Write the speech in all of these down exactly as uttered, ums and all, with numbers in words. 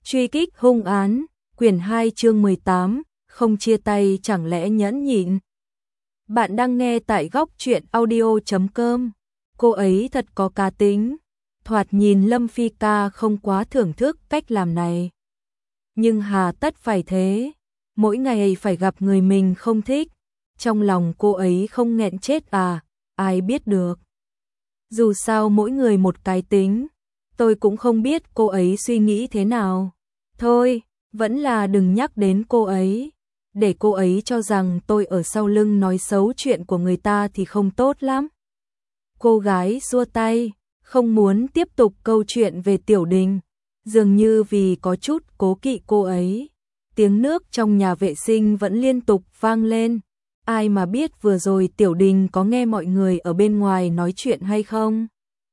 Truy kích hung án, quyển hai chương mười tám, không chia tay chẳng lẽ nhẫn nhịn. Bạn đang nghe tại góc truyện audio chấm com. Cô ấy thật có cá tính. Thoạt nhìn Lâm Phi ca không quá thưởng thức cách làm này. Nhưng hà tất phải thế. Mỗi ngày phải gặp người mình không thích. Trong lòng cô ấy không nghẹn chết à, ai biết được. Dù sao mỗi người một cái tính. Tôi cũng không biết cô ấy suy nghĩ thế nào. Thôi, vẫn là đừng nhắc đến cô ấy. Để cô ấy cho rằng tôi ở sau lưng nói xấu chuyện của người ta thì không tốt lắm. Cô gái xua tay, không muốn tiếp tục câu chuyện về Tiểu Đình. Dường như vì có chút cố kỵ cô ấy. Tiếng nước trong nhà vệ sinh vẫn liên tục vang lên. Ai mà biết vừa rồi Tiểu Đình có nghe mọi người ở bên ngoài nói chuyện hay không?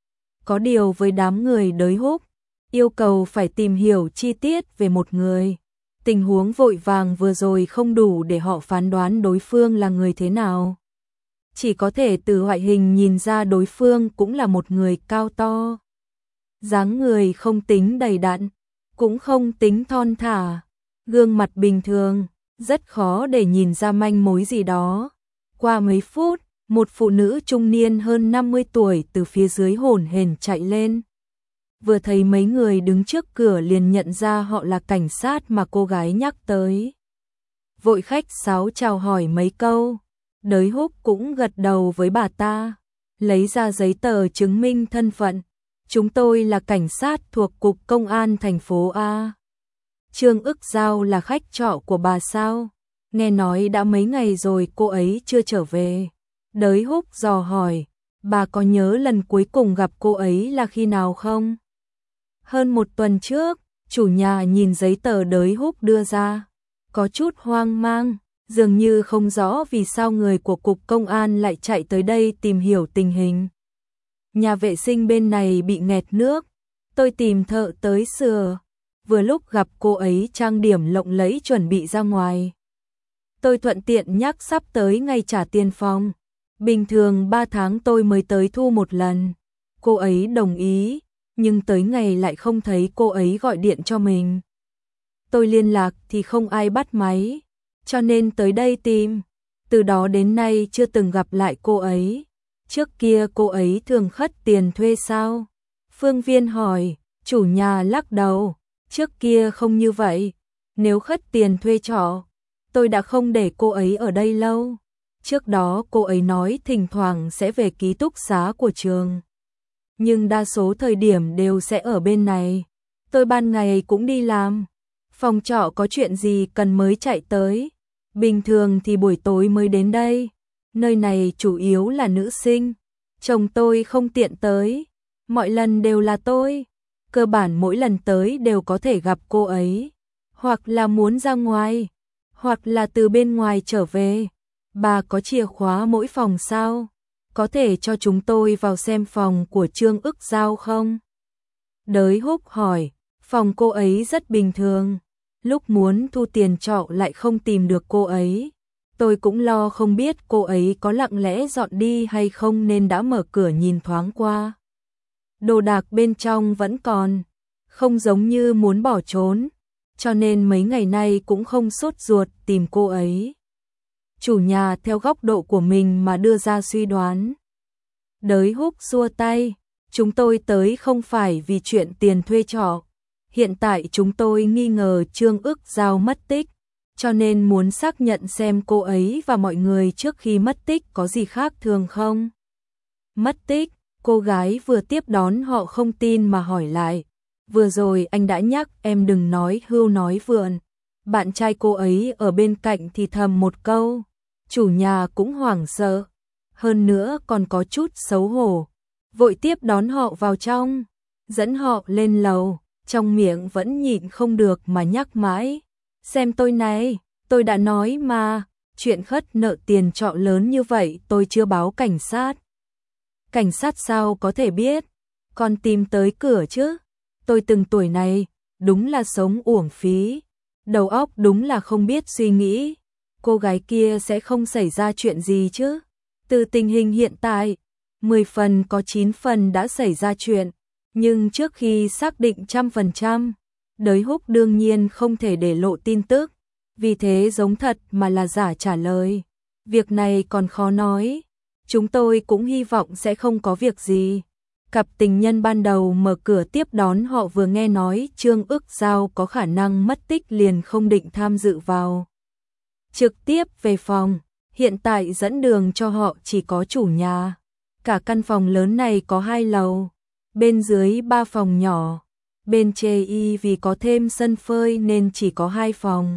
Có điều với đám người đới húc, yêu cầu phải tìm hiểu chi tiết về một người. Tình huống vội vàng vừa rồi không đủ để họ phán đoán đối phương là người thế nào. Chỉ có thể từ ngoại hình nhìn ra đối phương cũng là một người cao to. Dáng người không tính đầy đặn, cũng không tính thon thả. Gương mặt bình thường, rất khó để nhìn ra manh mối gì đó. Qua mấy phút, một phụ nữ trung niên hơn năm mươi tuổi từ phía dưới hổn hển chạy lên. Vừa thấy mấy người đứng trước cửa liền nhận ra họ là cảnh sát mà cô gái nhắc tới. Vội khách sáo chào hỏi mấy câu, đới húc cũng gật đầu với bà ta, lấy ra giấy tờ chứng minh thân phận. Chúng tôi là cảnh sát thuộc Cục Công an thành phố A. Trương Ức Giao là khách trọ của bà sao? Nghe nói đã mấy ngày rồi cô ấy chưa trở về. Đới húc dò hỏi, bà có nhớ lần cuối cùng gặp cô ấy là khi nào không? Hơn một tuần trước, chủ nhà nhìn giấy tờ đới húc đưa ra. Có chút hoang mang, dường như không rõ vì sao người của Cục Công an lại chạy tới đây tìm hiểu tình hình. Nhà vệ sinh bên này bị nghẹt nước, tôi tìm thợ tới sửa. Vừa lúc gặp cô ấy trang điểm lộng lẫy chuẩn bị ra ngoài. Tôi thuận tiện nhắc sắp tới ngày trả tiền phòng. Bình thường ba tháng tôi mới tới thu một lần. Cô ấy đồng ý, nhưng tới ngày lại không thấy cô ấy gọi điện cho mình. Tôi liên lạc thì không ai bắt máy, cho nên tới đây tìm. Từ đó đến nay chưa từng gặp lại cô ấy. Trước kia cô ấy thường khất tiền thuê sao? Phương Viên hỏi, chủ nhà lắc đầu. Trước kia không như vậy. Nếu khất tiền thuê trọ, tôi đã không để cô ấy ở đây lâu. Trước đó cô ấy nói thỉnh thoảng sẽ về ký túc xá của trường. Nhưng đa số thời điểm đều sẽ ở bên này. Tôi ban ngày cũng đi làm. Phòng trọ có chuyện gì cần mới chạy tới. Bình thường thì buổi tối mới đến đây. Nơi này chủ yếu là nữ sinh. Chồng tôi không tiện tới. Mọi lần đều là tôi. Cơ bản mỗi lần tới đều có thể gặp cô ấy. Hoặc là muốn ra ngoài. Hoặc là từ bên ngoài trở về. Bà có chìa khóa mỗi phòng sao? Có thể cho chúng tôi vào xem phòng của Trương Ức Giao không? Đới húc hỏi, phòng cô ấy rất bình thường. Lúc muốn thu tiền trọ lại không tìm được cô ấy. Tôi cũng lo không biết cô ấy có lặng lẽ dọn đi hay không nên đã mở cửa nhìn thoáng qua. Đồ đạc bên trong vẫn còn, không giống như muốn bỏ trốn, cho nên mấy ngày nay cũng không sốt ruột tìm cô ấy. Chủ nhà theo góc độ của mình mà đưa ra suy đoán. Đới húc xua tay, chúng tôi tới không phải vì chuyện tiền thuê trọ. Hiện tại chúng tôi nghi ngờ Trương Ức Giao mất tích, cho nên muốn xác nhận xem cô ấy và mọi người trước khi mất tích có gì khác thường không. Mất tích, cô gái vừa tiếp đón họ không tin mà hỏi lại. Vừa rồi anh đã nhắc em đừng nói hưu nói vượn. Bạn trai cô ấy ở bên cạnh thì thầm một câu. Chủ nhà cũng hoảng sợ, hơn nữa còn có chút xấu hổ, vội tiếp đón họ vào trong, dẫn họ lên lầu, trong miệng vẫn nhịn không được mà nhắc mãi. Xem tôi này, tôi đã nói mà, chuyện khất nợ tiền trọ lớn như vậy tôi chưa báo cảnh sát. Cảnh sát sao có thể biết, còn tìm tới cửa chứ. Tôi từng tuổi này, đúng là sống uổng phí, đầu óc đúng là không biết suy nghĩ. Cô gái kia sẽ không xảy ra chuyện gì chứ. Từ tình hình hiện tại, mười phần có chín phần đã xảy ra chuyện. Nhưng trước khi xác định trăm phần trăm, Đới Húc đương nhiên không thể để lộ tin tức, vì thế giống thật mà là giả trả lời. Việc này còn khó nói, chúng tôi cũng hy vọng sẽ không có việc gì. Cặp tình nhân ban đầu mở cửa tiếp đón họ vừa nghe nói Trương Ức Giao có khả năng mất tích liền không định tham dự vào. Trực tiếp về phòng, hiện tại dẫn đường cho họ chỉ có chủ nhà. Cả căn phòng lớn này có hai lầu, bên dưới ba phòng nhỏ, bên trên y vì có thêm sân phơi nên chỉ có hai phòng.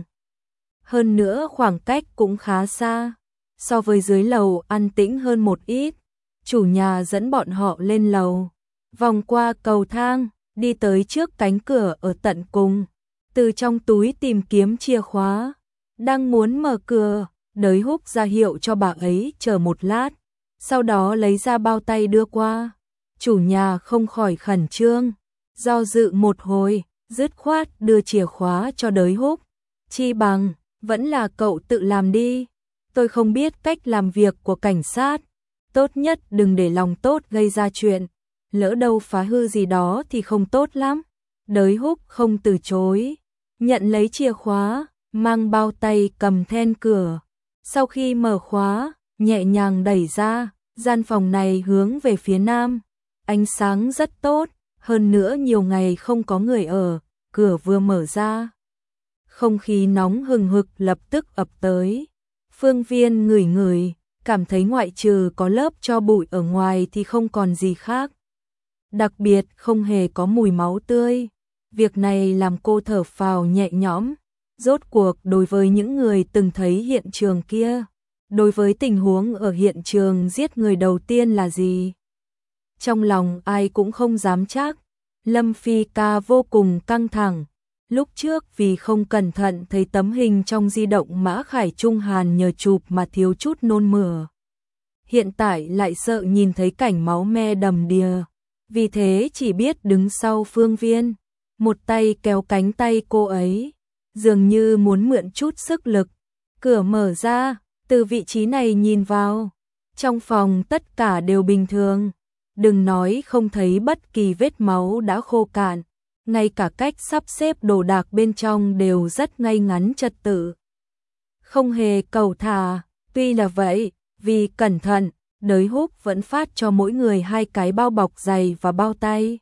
Hơn nữa khoảng cách cũng khá xa, so với dưới lầu an tĩnh hơn một ít. Chủ nhà dẫn bọn họ lên lầu, vòng qua cầu thang, đi tới trước cánh cửa ở tận cùng, từ trong túi tìm kiếm chìa khóa, đang muốn mở cửa, Đới Húc ra hiệu cho bà ấy chờ một lát, sau đó lấy ra bao tay đưa qua. Chủ nhà không khỏi khẩn trương, do dự một hồi, dứt khoát đưa chìa khóa cho Đới Húc. Chi bằng, vẫn là cậu tự làm đi, tôi không biết cách làm việc của cảnh sát, tốt nhất đừng để lòng tốt gây ra chuyện, lỡ đâu phá hư gì đó thì không tốt lắm. Đới Húc không từ chối, nhận lấy chìa khóa, mang bao tay cầm then cửa. Sau khi mở khóa, nhẹ nhàng đẩy ra, gian phòng này hướng về phía nam, ánh sáng rất tốt, hơn nữa nhiều ngày không có người ở, cửa vừa mở ra. Không khí nóng hừng hực lập tức ập tới. Phương Viên ngửi ngửi, cảm thấy ngoại trừ có lớp tro bụi ở ngoài thì không còn gì khác. Đặc biệt không hề có mùi máu tươi. Việc này làm cô thở phào nhẹ nhõm. Rốt cuộc đối với những người từng thấy hiện trường kia, đối với tình huống ở hiện trường giết người đầu tiên là gì, trong lòng ai cũng không dám chắc. Lâm Phi ca vô cùng căng thẳng. Lúc trước vì không cẩn thận thấy tấm hình trong di động Mã Khải Trung Hàn nhờ chụp mà thiếu chút nôn mửa. Hiện tại lại sợ nhìn thấy cảnh máu me đầm đìa, vì thế chỉ biết đứng sau Phương Viên, một tay kéo cánh tay cô ấy, dường như muốn mượn chút sức lực. Cửa mở ra, từ vị trí này nhìn vào, trong phòng tất cả đều bình thường, đừng nói không thấy bất kỳ vết máu đã khô cạn, ngay cả cách sắp xếp đồ đạc bên trong đều rất ngay ngắn trật tự, không hề cầu thả. Tuy là vậy, vì cẩn thận, Đới Húc vẫn phát cho mỗi người hai cái bao bọc giày và bao tay.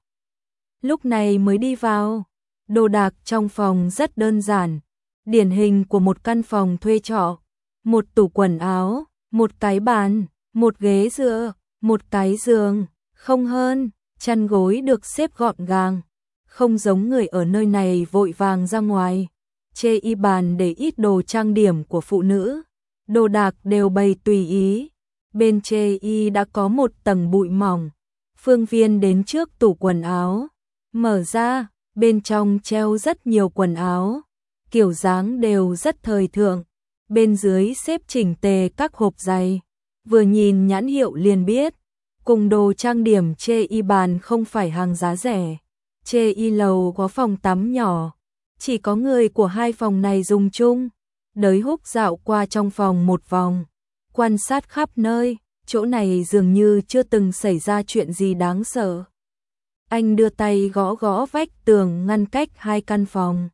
Lúc này mới đi vào, đồ đạc trong phòng rất đơn giản, điển hình của một căn phòng thuê trọ, một tủ quần áo, một cái bàn, một ghế dựa, một cái giường, không hơn, chăn gối được xếp gọn gàng, không giống người ở nơi này vội vàng ra ngoài. Chê y bàn để ít đồ trang điểm của phụ nữ, đồ đạc đều bày tùy ý. Bên chê y đã có một tầng bụi mỏng. Phương Viên đến trước tủ quần áo, mở ra, bên trong treo rất nhiều quần áo, kiểu dáng đều rất thời thượng. Bên dưới xếp chỉnh tề các hộp giày, vừa nhìn nhãn hiệu liền biết, cùng đồ trang điểm chê y bàn không phải hàng giá rẻ. Chê y lầu có phòng tắm nhỏ, chỉ có người của hai phòng này dùng chung. Đới Húc dạo qua trong phòng một vòng, quan sát khắp nơi, chỗ này dường như chưa từng xảy ra chuyện gì đáng sợ. Anh đưa tay gõ gõ vách tường ngăn cách hai căn phòng.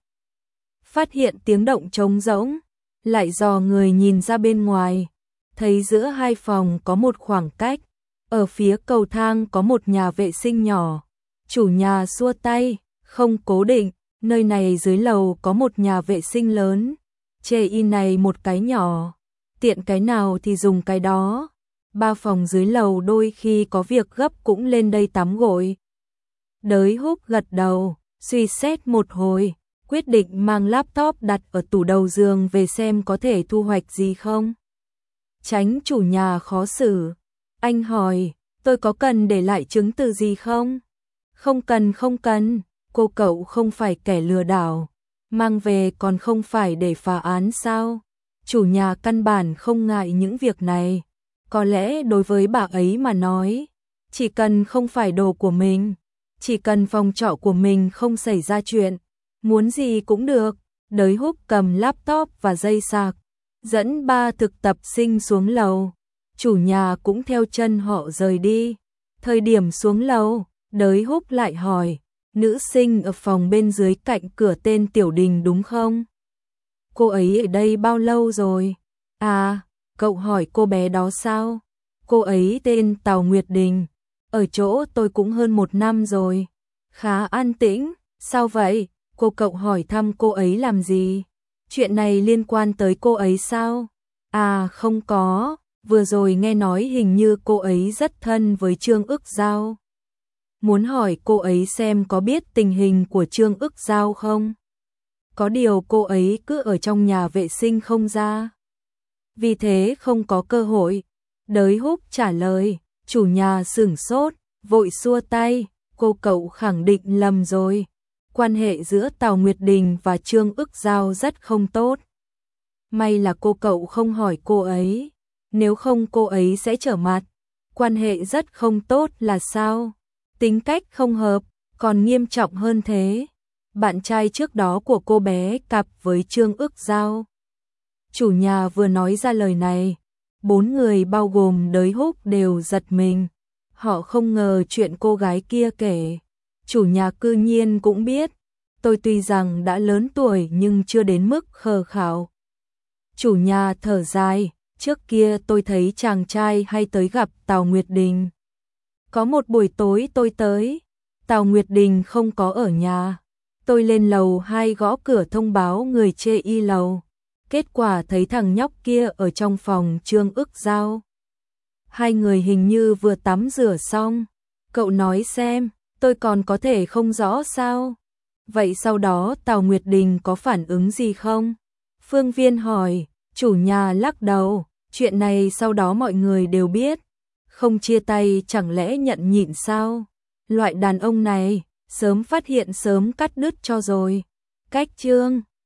Phát hiện tiếng động trống rỗng, lại dò người nhìn ra bên ngoài, thấy giữa hai phòng có một khoảng cách, ở phía cầu thang có một nhà vệ sinh nhỏ. Chủ nhà xua tay, không cố định, nơi này dưới lầu có một nhà vệ sinh lớn, chê y này một cái nhỏ, tiện cái nào thì dùng cái đó. Ba phòng dưới lầu đôi khi có việc gấp cũng lên đây tắm gội. Đới Húc gật đầu, suy xét một hồi, quyết định mang laptop đặt ở tủ đầu giường về xem có thể thu hoạch gì không. Tránh chủ nhà khó xử, anh hỏi, tôi có cần để lại chứng từ gì không? Không cần không cần, cô cậu không phải kẻ lừa đảo, mang về còn không phải để phá án sao? Chủ nhà căn bản không ngại những việc này, có lẽ đối với bà ấy mà nói, chỉ cần không phải đồ của mình, chỉ cần phòng trọ của mình không xảy ra chuyện, muốn gì cũng được. Đới Húc cầm laptop và dây sạc, dẫn ba thực tập sinh xuống lầu, chủ nhà cũng theo chân họ rời đi. Thời điểm xuống lầu, Đới Húc lại hỏi, nữ sinh ở phòng bên dưới cạnh cửa tên Tiểu Đình đúng không? Cô ấy ở đây bao lâu rồi? À, cậu hỏi cô bé đó sao? Cô ấy tên Tào Nguyệt Đình, ở chỗ tôi cũng hơn một năm rồi. Khá an tĩnh, sao vậy? Cô cậu hỏi thăm cô ấy làm gì? Chuyện này liên quan tới cô ấy sao? À không có, vừa rồi nghe nói hình như cô ấy rất thân với Trương Ức Giao. Muốn hỏi cô ấy xem có biết tình hình của Trương Ức Giao không? Có điều cô ấy cứ ở trong nhà vệ sinh không ra. Vì thế không có cơ hội. Đới Húc trả lời, chủ nhà sửng sốt, vội xua tay, cô cậu khẳng định lầm rồi. Quan hệ giữa Tào Nguyệt Đình và Trương Ức Giao rất không tốt. May là cô cậu không hỏi cô ấy, nếu không cô ấy sẽ trở mặt. Quan hệ rất không tốt là sao? Tính cách không hợp, còn nghiêm trọng hơn thế. Bạn trai trước đó của cô bé cặp với Trương Ức Giao. Chủ nhà vừa nói ra lời này, bốn người bao gồm Đới Húc đều giật mình. Họ không ngờ chuyện cô gái kia kể, chủ nhà cư nhiên cũng biết. Tôi tuy rằng đã lớn tuổi nhưng chưa đến mức khờ khảo. Chủ nhà thở dài, trước kia tôi thấy chàng trai hay tới gặp Tào Nguyệt Đình. Có một buổi tối tôi tới, Tào Nguyệt Đình không có ở nhà. Tôi lên lầu hai gõ cửa thông báo người chê y lầu. Kết quả thấy thằng nhóc kia ở trong phòng Trương Ức Giao. Hai người hình như vừa tắm rửa xong. Cậu nói xem, tôi còn có thể không rõ sao? Vậy sau đó Tào Nguyệt Đình có phản ứng gì không? Phương Viên hỏi, chủ nhà lắc đầu, chuyện này sau đó mọi người đều biết. Không chia tay chẳng lẽ nhận nhịn sao? Loại đàn ông này, sớm phát hiện sớm cắt đứt cho rồi. Cách chương